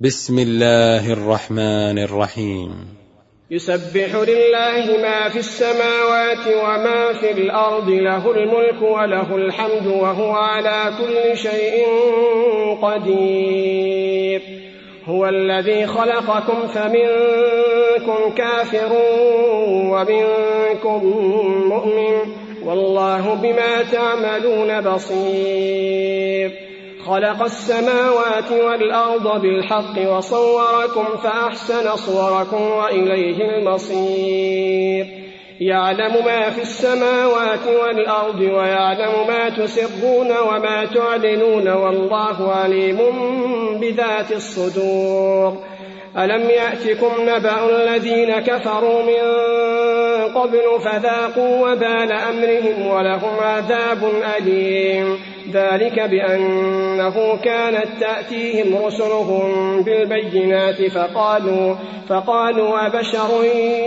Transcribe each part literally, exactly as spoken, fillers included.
بسم الله الرحمن الرحيم. يسبح لله ما في السماوات وما في الأرض، له الملك وله الحمد وهو على كل شيء قدير. هو الذي خلقكم فمنكم كافر ومنكم مؤمن، والله بما تعملون بصير. خلق السماوات والأرض بالحق وصوركم فأحسن صوركم وإليه المصير. يعلم ما في السماوات والأرض ويعلم ما تسرون وما تعلنون، والله عليم بذات الصدور. ألم يأتكم نبأ الذين كفروا من قبل فذاقوا وبال أمرهم ولهم عذاب أليم. ذلك بأنه كانت تأتيهم رسلهم بالبينات فقالوا, فقالوا أبشر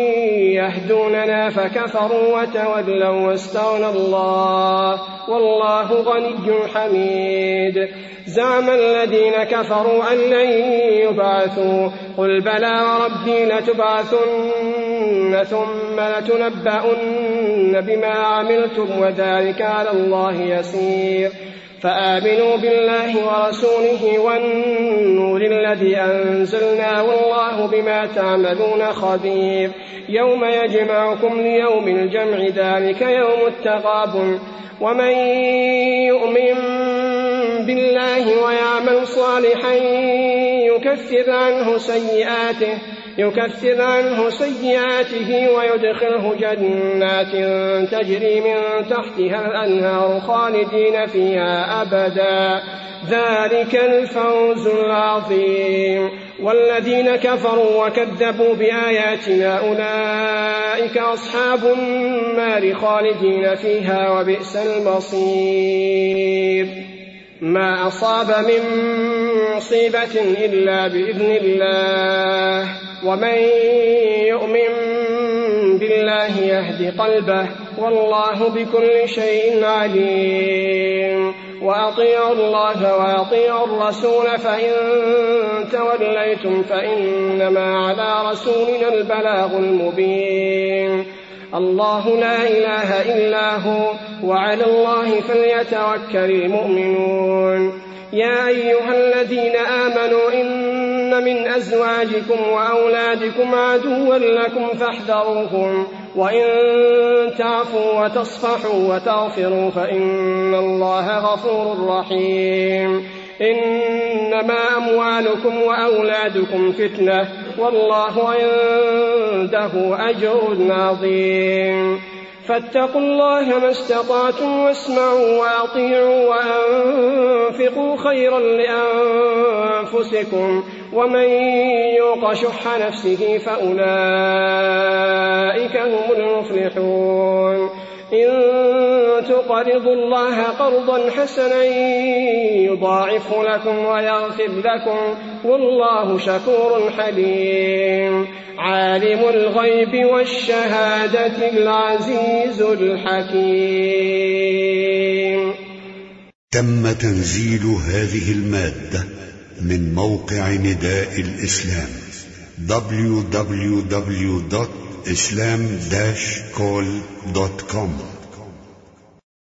يهدوننا فكفروا وتولوا واستغنى الله والله غني حميد. زعم الذين كفروا أن لن يبعثوا، قل بلى وربي لتبعثن ثم لتنبؤن بما عملتم وذلك على الله يسير. فآمنوا بالله ورسوله والنور الذي أنزلنا والله بما تعملون خبير. يوم يجمعكم ليوم الجمع ذلك يوم التغابن. ومن يؤمن بالله ويعمل صالحا يكفر عنه سيئاته يكفر عنه سيئاته ويدخله جنات تجري من تحتها الأنهار خالدين فيها أبدا، ذلك الفوز العظيم. والذين كفروا وكذبوا بآياتنا أولئك أصحاب النار خالدين فيها وبئس المصير. ما أصاب من مصيبة إلا بإذن الله، ومن يؤمن بالله يهد قلبه والله بكل شيء عليم. وأطيعوا الله وأطيعوا الرسول فإن توليتم فإنما على رسولنا البلاغ المبين. الله لا إله إلا هو وعلى الله فليتوكل المؤمنون. يا أيها الذين آمنوا إن من أزواجكم وأولادكم عدوا لكم فاحذروهم، وإن تعفوا وتصفحوا وتغفروا فإن الله غفور رحيم. إنما أموالكم وأولادكم فتنة والله عنده أجر عظيم. فاتقوا الله ما استطعتم واسمعوا وأطيعوا وأنفقوا خيرا لأنفسكم، ومن يوق شح نفسه فأولئك هم المفلحون. إن تقرضوا الله قرضا حسنا يضاعفه لكم ويغفر لكم والله شكور حليم. عالم الغيب والشهادة العزيز الحكيم. تم تنزيل هذه المادة من موقع نداء الإسلام دبليو دبليو دبليو دوت إسلام داش كول دوت كوم.